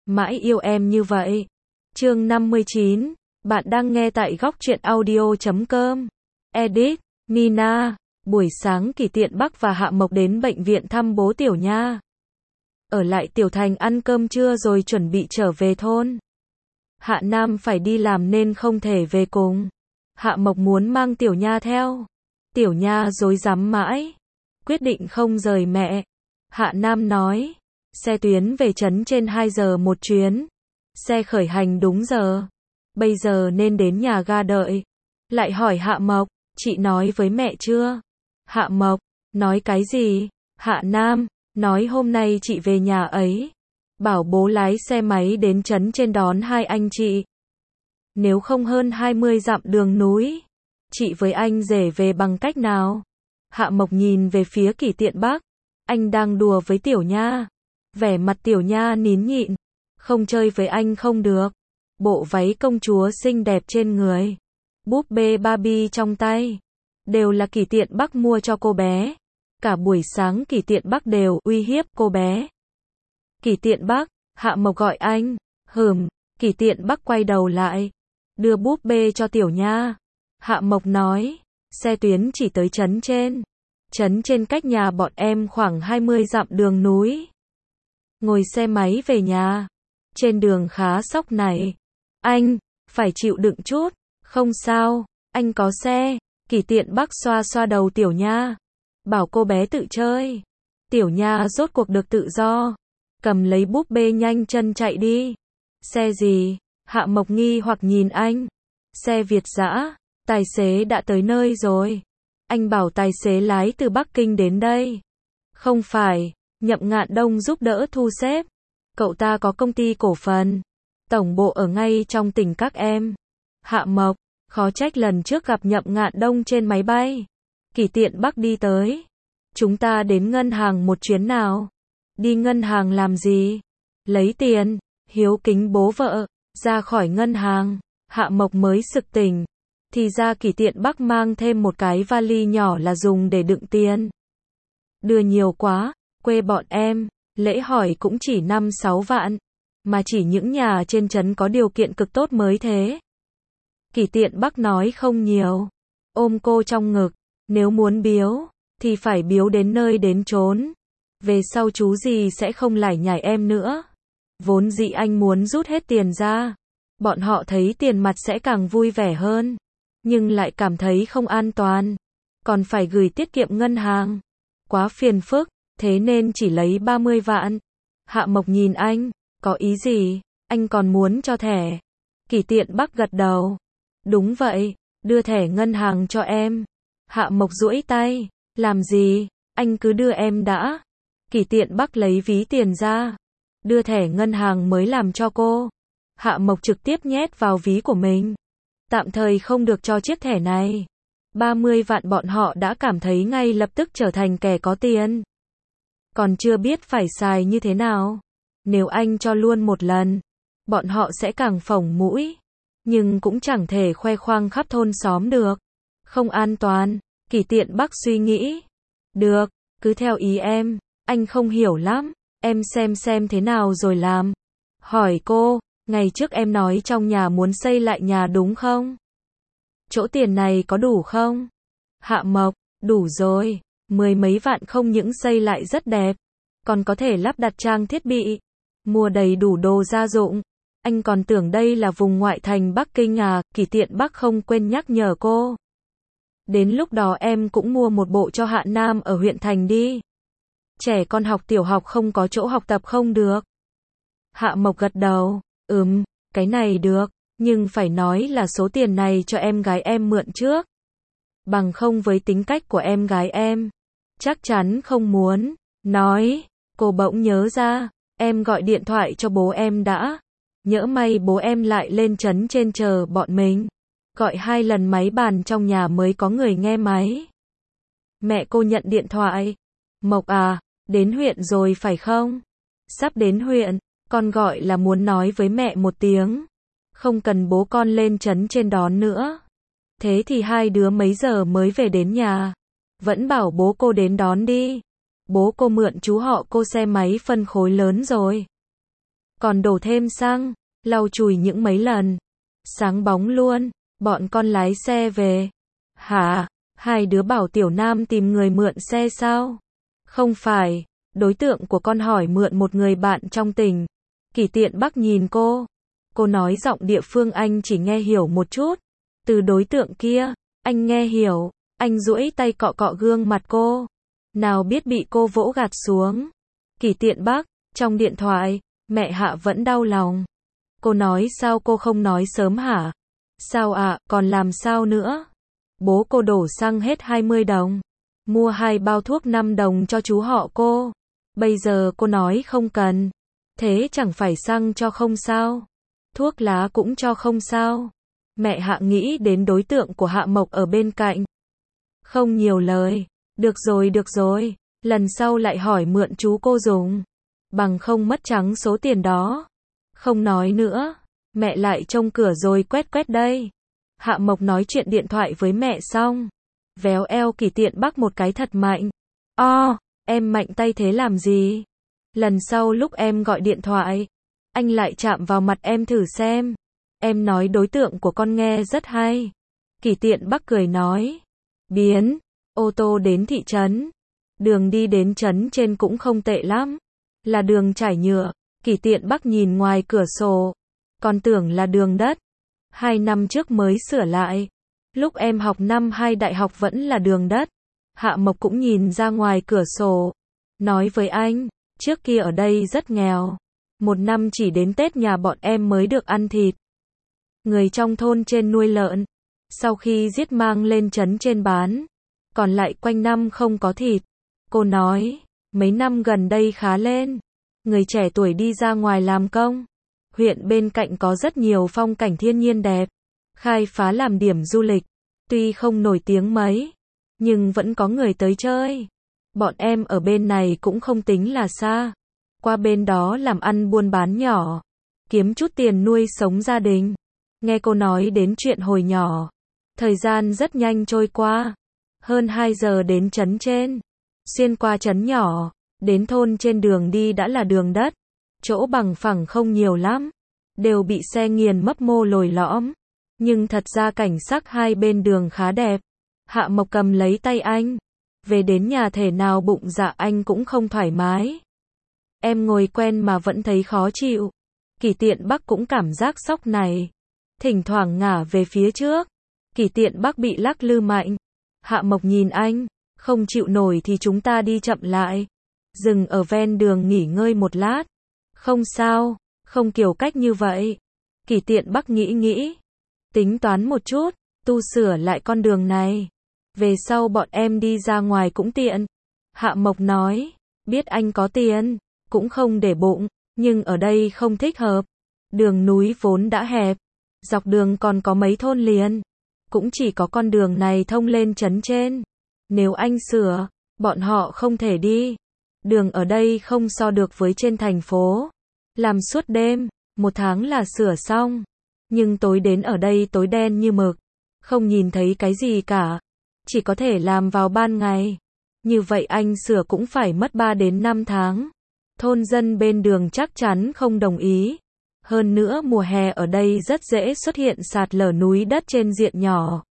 mãi yêu em như vậy. Chương 59, bạn đang nghe tại góc truyện audio.com. Edit, Nina. Buổi sáng Kỳ Tiện Bắc và Hạ Mộc đến bệnh viện thăm bố Tiểu Nha. Ở lại Tiểu Thành ăn cơm trưa rồi chuẩn bị trở về thôn. Hạ Nam phải đi làm nên không thể về cùng. Hạ Mộc muốn mang Tiểu Nha theo. Tiểu Nha rối rắm mãi, quyết định không rời mẹ. Hạ Nam nói, xe tuyến về trấn trên 2 giờ một chuyến. Xe khởi hành đúng giờ. Bây giờ nên đến nhà ga đợi. Lại hỏi Hạ Mộc, chị nói với mẹ chưa? Hạ Mộc, nói cái gì? Hạ Nam, nói hôm nay chị về nhà ấy. Bảo bố lái xe máy đến trấn trên đón hai anh chị. Nếu không hơn 20 dặm đường núi, chị với anh rể về bằng cách nào? Hạ Mộc nhìn về phía Kỳ Tiện Bắc. Anh đang đùa với Tiểu Nha. Vẻ mặt Tiểu Nha nín nhịn. Không chơi với anh không được. Bộ váy công chúa xinh đẹp trên người, búp bê Barbie trong tay, đều là Kỳ Tiện Bắc mua cho cô bé. Cả buổi sáng Kỳ Tiện Bắc đều uy hiếp cô bé. Kỳ Tiện Bắc, Hạ Mộc gọi anh. Kỳ Tiện Bắc quay đầu lại, đưa búp bê cho Tiểu Nha. Hạ Mộc nói, xe tuyến chỉ tới trấn trên. Trấn trên cách nhà bọn em khoảng 20 dặm đường núi. Ngồi xe máy về nhà. Trên đường khá sóc này. Anh, phải chịu đựng chút. Không sao, anh có xe. Kỳ Tiện Bắc xoa xoa đầu Tiểu Nha. Bảo cô bé tự chơi. Tiểu Nha rốt cuộc được tự do. Cầm lấy búp bê nhanh chân chạy đi. Xe gì? Hạ Mộc nghi hoặc nhìn anh. Xe Việt dã. Tài xế đã tới nơi rồi. Anh bảo tài xế lái từ Bắc Kinh đến đây. Không phải, Nhậm Ngạn Đông giúp đỡ thu xếp. Cậu ta có công ty cổ phần. Tổng bộ ở ngay trong tỉnh các em. Hạ Mộc, khó trách lần trước gặp Nhậm Ngạn Đông trên máy bay. Kỳ Tiện Bắc đi tới. Chúng ta đến ngân hàng một chuyến nào. Đi ngân hàng làm gì? Lấy tiền. Hiếu kính bố vợ. Ra khỏi ngân hàng, Hạ Mộc mới sực tỉnh. Thì ra Kỳ Tiện Bắc mang thêm một cái vali nhỏ là dùng để đựng tiền. Đưa nhiều quá, quê bọn em, lễ hỏi cũng chỉ 5-6 vạn. Mà chỉ những nhà trên trấn có điều kiện cực tốt mới thế. Kỳ Tiện Bắc nói không nhiều. Ôm cô trong ngực. Nếu muốn biếu, thì phải biếu đến nơi đến chốn. Về sau chú gì sẽ không lải nhải em nữa. Vốn dĩ anh muốn rút hết tiền ra. Bọn họ thấy tiền mặt sẽ càng vui vẻ hơn. Nhưng lại cảm thấy không an toàn. Còn phải gửi tiết kiệm ngân hàng. Quá phiền phức, thế nên chỉ lấy 30 vạn. Hạ Mộc nhìn anh, có ý gì? Anh còn muốn cho thẻ. Kỳ Tiện Bắc gật đầu. Đúng vậy, đưa thẻ ngân hàng cho em. Hạ Mộc duỗi tay. Làm gì? Anh cứ đưa em đã. Kỳ Tiện Bắc lấy ví tiền ra. Đưa thẻ ngân hàng mới làm cho cô. Hạ Mộc trực tiếp nhét vào ví của mình. Tạm thời không được cho chiếc thẻ này. 30 vạn bọn họ đã cảm thấy ngay lập tức trở thành kẻ có tiền. Còn chưa biết phải xài như thế nào. Nếu anh cho luôn một lần, bọn họ sẽ càng phồng mũi. Nhưng cũng chẳng thể khoe khoang khắp thôn xóm được. Không an toàn, Kỳ Tiện Bắc suy nghĩ. Được, cứ theo ý em, anh không hiểu lắm. Em xem thế nào rồi làm. Hỏi cô, ngày trước em nói trong nhà muốn xây lại nhà đúng không? Chỗ tiền này có đủ không? Hạ Mộc, đủ rồi. 10 mấy vạn không những xây lại rất đẹp. Còn có thể lắp đặt trang thiết bị. Mua đầy đủ đồ gia dụng. Anh còn tưởng đây là vùng ngoại thành Bắc Kinh à? Kỳ Tiện Bắc không quên nhắc nhở cô. Đến lúc đó em cũng mua một bộ cho Hạ Nam ở huyện thành đi. Trẻ con học tiểu học không có chỗ học tập không được. Hạ Mộc gật đầu. Cái này được. Nhưng phải nói là số tiền này cho em gái em mượn trước. Bằng không với tính cách của em gái em, chắc chắn không muốn. Nói, cô bỗng nhớ ra. Em gọi điện thoại cho bố em đã. Nhỡ may bố em lại lên trấn trên chờ bọn mình. Gọi 2 lần máy bàn trong nhà mới có người nghe máy. Mẹ cô nhận điện thoại. Mộc à, đến huyện rồi phải không? Sắp đến huyện, con gọi là muốn nói với mẹ một tiếng. Không cần bố con lên trấn trên đón nữa. Thế thì hai đứa mấy giờ mới về đến nhà? Vẫn bảo bố cô đến đón đi. Bố cô mượn chú họ cô xe máy phân khối lớn rồi. còn đổ thêm xăng, lau chùi những mấy lần. Sáng bóng luôn, bọn con lái xe về. Hả? Hai đứa bảo Tiểu Nam tìm người mượn xe sao? Không phải, đối tượng của con hỏi mượn một người bạn trong tỉnh. Kỷ Tiện Bắc nhìn cô. Cô nói giọng địa phương anh chỉ nghe hiểu một chút. Từ đối tượng kia, anh nghe hiểu. Anh duỗi tay cọ cọ gương mặt cô. Nào biết bị cô vỗ gạt xuống. Kỷ Tiện Bắc, trong điện thoại, mẹ Hạ vẫn đau lòng. Cô nói sao cô không nói sớm hả? Sao ạ, còn làm sao nữa? Bố cô đổ xăng hết 20 đồng. Mua 2 bao thuốc 5 đồng cho chú họ cô. Bây giờ cô nói không cần. Thế chẳng phải xăng cho không sao? Thuốc lá cũng cho không sao? Mẹ Hạ nghĩ đến đối tượng của Hạ Mộc ở bên cạnh. Không nhiều lời. Được rồi. Lần sau lại hỏi mượn chú cô dùng. Bằng không mất trắng số tiền đó. Không nói nữa. Mẹ lại trông cửa rồi quét đây. Hạ Mộc nói chuyện điện thoại với mẹ xong. Véo eo Kỷ Tiện Bắc một cái thật mạnh. Em mạnh tay thế làm gì? Lần sau lúc em gọi điện thoại, anh lại chạm vào mặt em thử xem. Em nói đối tượng của con nghe rất hay. Kỷ Tiện Bắc cười nói. Biến. Ô tô đến thị trấn. Đường đi đến trấn trên cũng không tệ lắm. Là đường trải nhựa. Kỷ Tiện Bắc nhìn ngoài cửa sổ. Con tưởng là đường đất. 2 năm trước mới sửa lại. Lúc em học năm 2 đại học vẫn là đường đất. Hạ Mộc cũng nhìn ra ngoài cửa sổ. Nói với anh, trước kia ở đây rất nghèo. Một năm chỉ đến Tết nhà bọn em mới được ăn thịt. Người trong thôn trên nuôi lợn. Sau khi giết mang lên trấn trên bán. Còn lại quanh năm không có thịt. Cô nói, mấy năm gần đây khá lên. Người trẻ tuổi đi ra ngoài làm công. Huyện bên cạnh có rất nhiều phong cảnh thiên nhiên đẹp. Khai phá làm điểm du lịch. Tuy không nổi tiếng mấy, nhưng vẫn có người tới chơi. Bọn em ở bên này cũng không tính là xa. Qua bên đó làm ăn buôn bán nhỏ. Kiếm chút tiền nuôi sống gia đình. Nghe cô nói đến chuyện hồi nhỏ. Thời gian rất nhanh trôi qua. Hơn 2 giờ đến trấn trên. Xuyên qua trấn nhỏ. Đến thôn trên đường đi đã là đường đất. Chỗ bằng phẳng không nhiều lắm. Đều bị xe nghiền mấp mô lồi lõm. Nhưng thật ra cảnh sắc hai bên đường khá đẹp. Hạ Mộc cầm lấy tay anh. Về đến nhà thể nào bụng dạ anh cũng không thoải mái. Em ngồi quen mà vẫn thấy khó chịu. Kỷ Tiện Bắc cũng cảm giác sốc này. Thỉnh thoảng ngả về phía trước. Kỷ Tiện Bắc bị lắc lư mạnh. Hạ Mộc nhìn anh. Không chịu nổi thì chúng ta đi chậm lại. Dừng ở ven đường nghỉ ngơi một lát. Không sao, không kiểu cách như vậy. Kỷ Tiện Bắc nghĩ. Tính toán một chút, tu sửa lại con đường này. Về sau bọn em đi ra ngoài cũng tiện. Hạ Mộc nói, biết anh có tiền, cũng không để bụng, nhưng ở đây không thích hợp. Đường núi vốn đã hẹp, dọc đường còn có mấy thôn liền. Cũng chỉ có con đường này thông lên trấn trên. Nếu anh sửa, bọn họ không thể đi. Đường ở đây không so được với trên thành phố. Làm suốt đêm, 1 tháng là sửa xong. Nhưng tối đến ở đây tối đen như mực. Không nhìn thấy cái gì cả. Chỉ có thể làm vào ban ngày. Như vậy anh sửa cũng phải mất 3 đến 5 tháng. Thôn dân bên đường chắc chắn không đồng ý. Hơn nữa mùa hè ở đây rất dễ xuất hiện sạt lở núi đất trên diện nhỏ.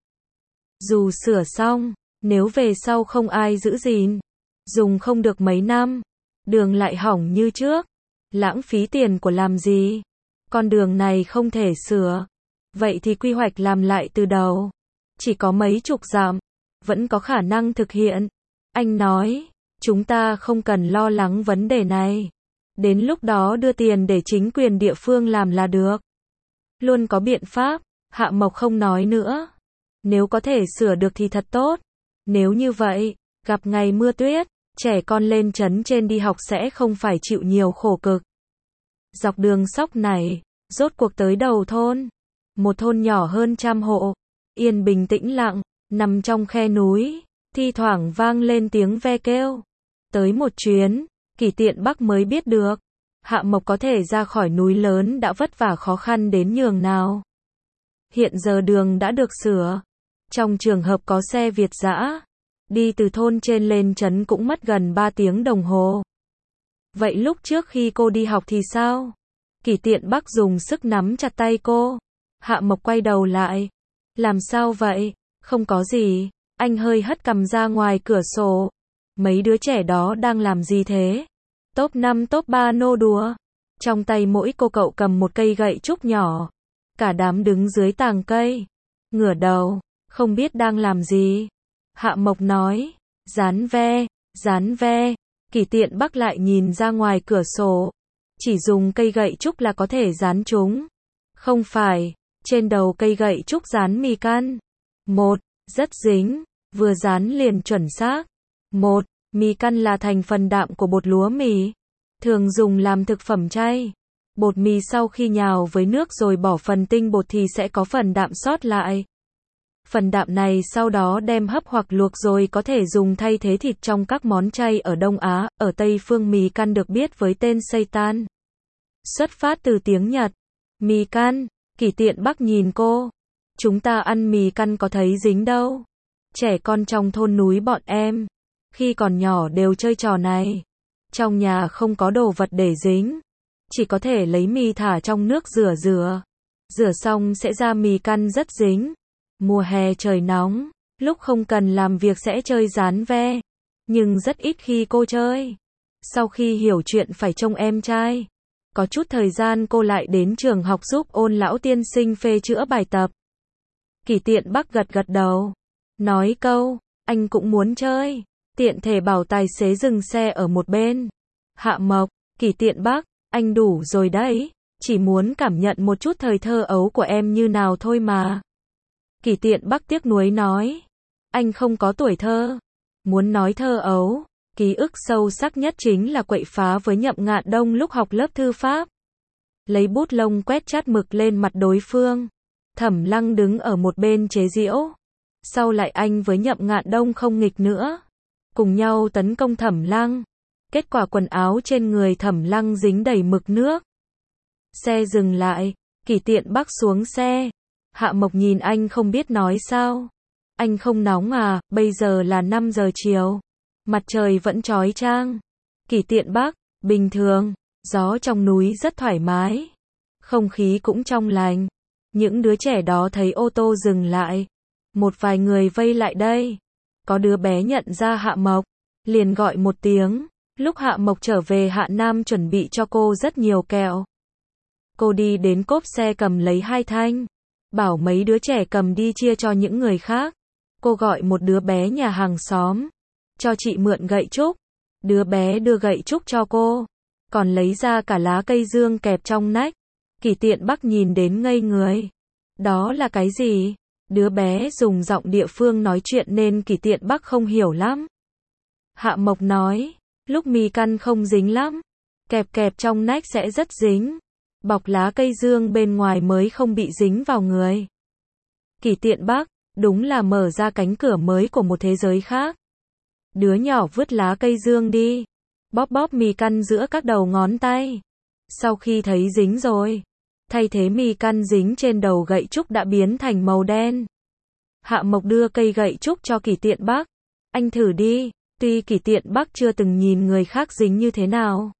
Dù sửa xong, nếu về sau không ai giữ gìn, dùng không được mấy năm, đường lại hỏng như trước. Lãng phí tiền của làm gì? Con đường này không thể sửa. Vậy thì quy hoạch làm lại từ đầu. Chỉ có mấy chục dặm, vẫn có khả năng thực hiện. Anh nói, chúng ta không cần lo lắng vấn đề này. Đến lúc đó đưa tiền để chính quyền địa phương làm là được. Luôn có biện pháp. Hạ Mộc không nói nữa. Nếu có thể sửa được thì thật tốt. Nếu như vậy, gặp ngày mưa tuyết, trẻ con lên trấn trên đi học sẽ không phải chịu nhiều khổ cực. Dọc đường sóc này, rốt cuộc tới đầu thôn. Một thôn nhỏ hơn 100 hộ, yên bình tĩnh lặng, nằm trong khe núi, thi thoảng vang lên tiếng ve kêu. Tới một chuyến, Kỷ Tiện Bắc mới biết được, Hạ Mộc có thể ra khỏi núi lớn đã vất vả khó khăn đến nhường nào. Hiện giờ đường đã được sửa. Trong trường hợp có xe Việt dã, đi từ thôn trên lên trấn cũng mất gần 3 tiếng đồng hồ. Vậy lúc trước khi cô đi học thì sao? Kỷ Tiện Bắc dùng sức nắm chặt tay cô. Hạ Mộc quay đầu lại. Làm sao vậy? Không có gì. Anh hơi hất cằm ra ngoài cửa sổ. Mấy đứa trẻ đó đang làm gì thế? Top 5 top 3 nô đùa. Trong tay mỗi cô cậu cầm một cây gậy trúc nhỏ. Cả đám đứng dưới tàng cây. Ngửa đầu, không biết đang làm gì. Hạ Mộc nói, dán ve, dán ve. Kỷ Tiện Bắc lại nhìn ra ngoài cửa sổ. Chỉ dùng cây gậy trúc là có thể dán chúng. Không phải, trên đầu cây gậy trúc dán mì căn. Một, rất dính, vừa dán liền chuẩn xác. Một, mì căn là thành phần đạm của bột lúa mì. Thường dùng làm thực phẩm chay. Bột mì sau khi nhào với nước rồi bỏ phần tinh bột thì sẽ có phần đạm sót lại. Phần đạm này sau đó đem hấp hoặc luộc rồi có thể dùng thay thế thịt trong các món chay ở Đông Á. Ở Tây phương mì căn được biết với tên seitan. Xuất phát từ tiếng Nhật. Mì căn. Kỷ Tiện Bắc nhìn cô. Chúng ta ăn mì căn có thấy dính đâu. Trẻ con trong thôn núi bọn em, khi còn nhỏ đều chơi trò này. Trong nhà không có đồ vật để dính. Chỉ có thể lấy mì thả trong nước rửa. Rửa xong sẽ ra mì căn rất dính. Mùa hè trời nóng, lúc không cần làm việc sẽ chơi dán ve. Nhưng rất ít khi cô chơi. Sau khi hiểu chuyện phải trông em trai. Có chút thời gian cô lại đến trường học giúp Ôn lão tiên sinh phê chữa bài tập. Kỷ Tiện Bắc gật gật đầu. Nói câu, anh cũng muốn chơi. Tiện thể bảo tài xế dừng xe ở một bên. Hạ Mộc, Kỷ Tiện Bắc, anh đủ rồi đấy. Chỉ muốn cảm nhận một chút thời thơ ấu của em như nào thôi mà. Kỷ Tiện Bắc tiếc nuối nói. Anh không có tuổi thơ. Muốn nói thơ ấu, ký ức sâu sắc nhất chính là quậy phá với Nhậm Ngạn Đông lúc học lớp thư pháp. Lấy bút lông quét chát mực lên mặt đối phương. Thẩm Lăng đứng ở một bên chế giễu. Sau lại anh với Nhậm Ngạn Đông không nghịch nữa. Cùng nhau tấn công Thẩm Lăng. Kết quả quần áo trên người Thẩm Lăng dính đầy mực nước. Xe dừng lại. Kỷ Tiện Bắc xuống xe. Hạ Mộc nhìn anh không biết nói sao. Anh không nóng à, bây giờ là 5 giờ chiều. Mặt trời vẫn chói chang. Kỷ Tiện Bắc, bình thường. Gió trong núi rất thoải mái. Không khí cũng trong lành. Những đứa trẻ đó thấy ô tô dừng lại. Một vài người vây lại đây. Có đứa bé nhận ra Hạ Mộc. Liền gọi một tiếng. Lúc Hạ Mộc trở về Hạ Nam chuẩn bị cho cô rất nhiều kẹo. Cô đi đến cốp xe cầm lấy 2 thanh. Bảo mấy đứa trẻ cầm đi chia cho những người khác. Cô gọi một đứa bé nhà hàng xóm. Cho chị mượn gậy trúc. Đứa bé đưa gậy trúc cho cô. Còn lấy ra cả lá cây dương kẹp trong nách. Kỷ Tiện Bắc nhìn đến ngây người. Đó là cái gì? Đứa bé dùng giọng địa phương nói chuyện nên Kỷ Tiện Bắc không hiểu lắm. Hạ Mộc nói. Lúc mì căn không dính lắm. Kẹp trong nách sẽ rất dính. Bọc lá cây dương bên ngoài mới không bị dính vào người. Kỷ Tiện Bắc, đúng là mở ra cánh cửa mới của một thế giới khác. Đứa nhỏ vứt lá cây dương đi. Bóp mì căn giữa các đầu ngón tay. Sau khi thấy dính rồi, thay thế mì căn dính trên đầu gậy trúc đã biến thành màu đen. Hạ Mộc đưa cây gậy trúc cho Kỷ Tiện Bắc. Anh thử đi. Tuy Kỷ Tiện Bắc chưa từng nhìn người khác dính như thế nào,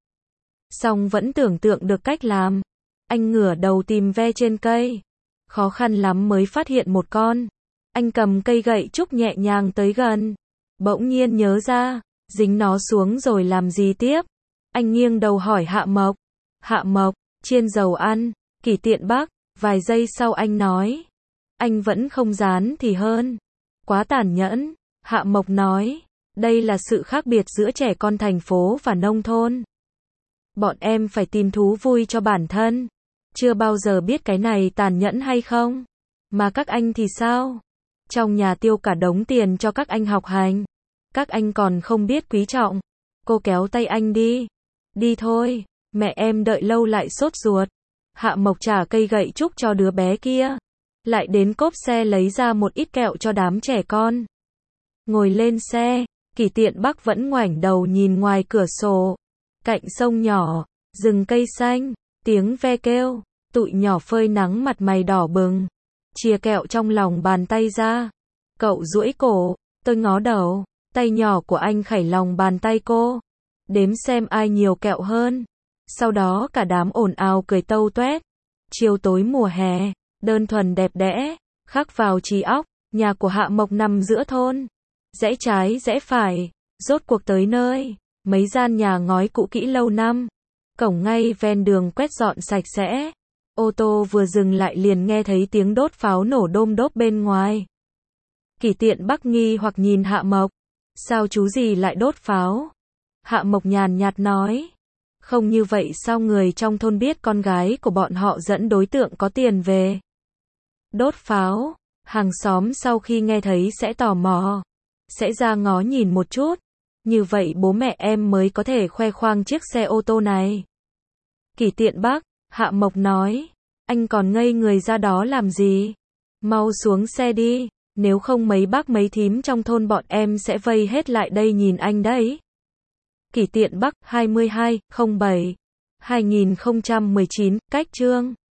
song vẫn tưởng tượng được cách làm. Anh ngửa đầu tìm ve trên cây. Khó khăn lắm mới phát hiện một con. Anh cầm cây gậy trúc nhẹ nhàng tới gần. Bỗng nhiên nhớ ra, dính nó xuống rồi làm gì tiếp? Anh nghiêng đầu hỏi Hạ Mộc. Hạ Mộc, chiên dầu ăn. Kỷ Tiện Bắc, vài giây sau anh nói. Anh vẫn không dán thì hơn. Quá tàn nhẫn. Hạ Mộc nói. Đây là sự khác biệt giữa trẻ con thành phố và nông thôn. Bọn em phải tìm thú vui cho bản thân. Chưa bao giờ biết cái này tàn nhẫn hay không. Mà các anh thì sao? Trong nhà tiêu cả đống tiền cho các anh học hành. Các anh còn không biết quý trọng. Cô kéo tay anh đi. Đi thôi, mẹ em đợi lâu lại sốt ruột. Hạ Mộc trả cây gậy trúc cho đứa bé kia. Lại đến cốp xe lấy ra một ít kẹo cho đám trẻ con. Ngồi lên xe, Kỷ Tiện Bắc vẫn ngoảnh đầu nhìn ngoài cửa sổ. Cạnh sông nhỏ, rừng cây xanh, tiếng ve kêu, tụi nhỏ phơi nắng mặt mày đỏ bừng. Chìa kẹo trong lòng bàn tay ra. Cậu duỗi cổ, tôi ngó đầu, tay nhỏ của anh khảy lòng bàn tay cô. Đếm xem ai nhiều kẹo hơn. Sau đó cả đám ồn ào cười tâu tuét. Chiều tối mùa hè, đơn thuần đẹp đẽ, khắc vào trí óc, nhà của Hạ Mộc nằm giữa thôn. Rẽ trái rẽ phải, rốt cuộc tới nơi, mấy gian nhà ngói cũ kỹ lâu năm. Cổng ngay ven đường quét dọn sạch sẽ. Ô tô vừa dừng lại liền nghe thấy tiếng đốt pháo nổ đôm đốp bên ngoài. Kỷ Tiện Bắc nghi hoặc nhìn Hạ Mộc. Sao chú gì lại đốt pháo? Hạ Mộc nhàn nhạt nói. Không như vậy sao người trong thôn biết con gái của bọn họ dẫn đối tượng có tiền về? Đốt pháo, hàng xóm sau khi nghe thấy sẽ tò mò, sẽ ra ngó nhìn một chút. Như vậy bố mẹ em mới có thể khoe khoang chiếc xe ô tô này. Kỷ Tiện Bắc, Hạ Mộc nói. Anh còn ngây người ra đó làm gì? Mau xuống xe đi, nếu không mấy bác mấy thím trong thôn bọn em sẽ vây hết lại đây nhìn anh đấy. Kỷ Tiện Bắc 22/07/2019, cách chương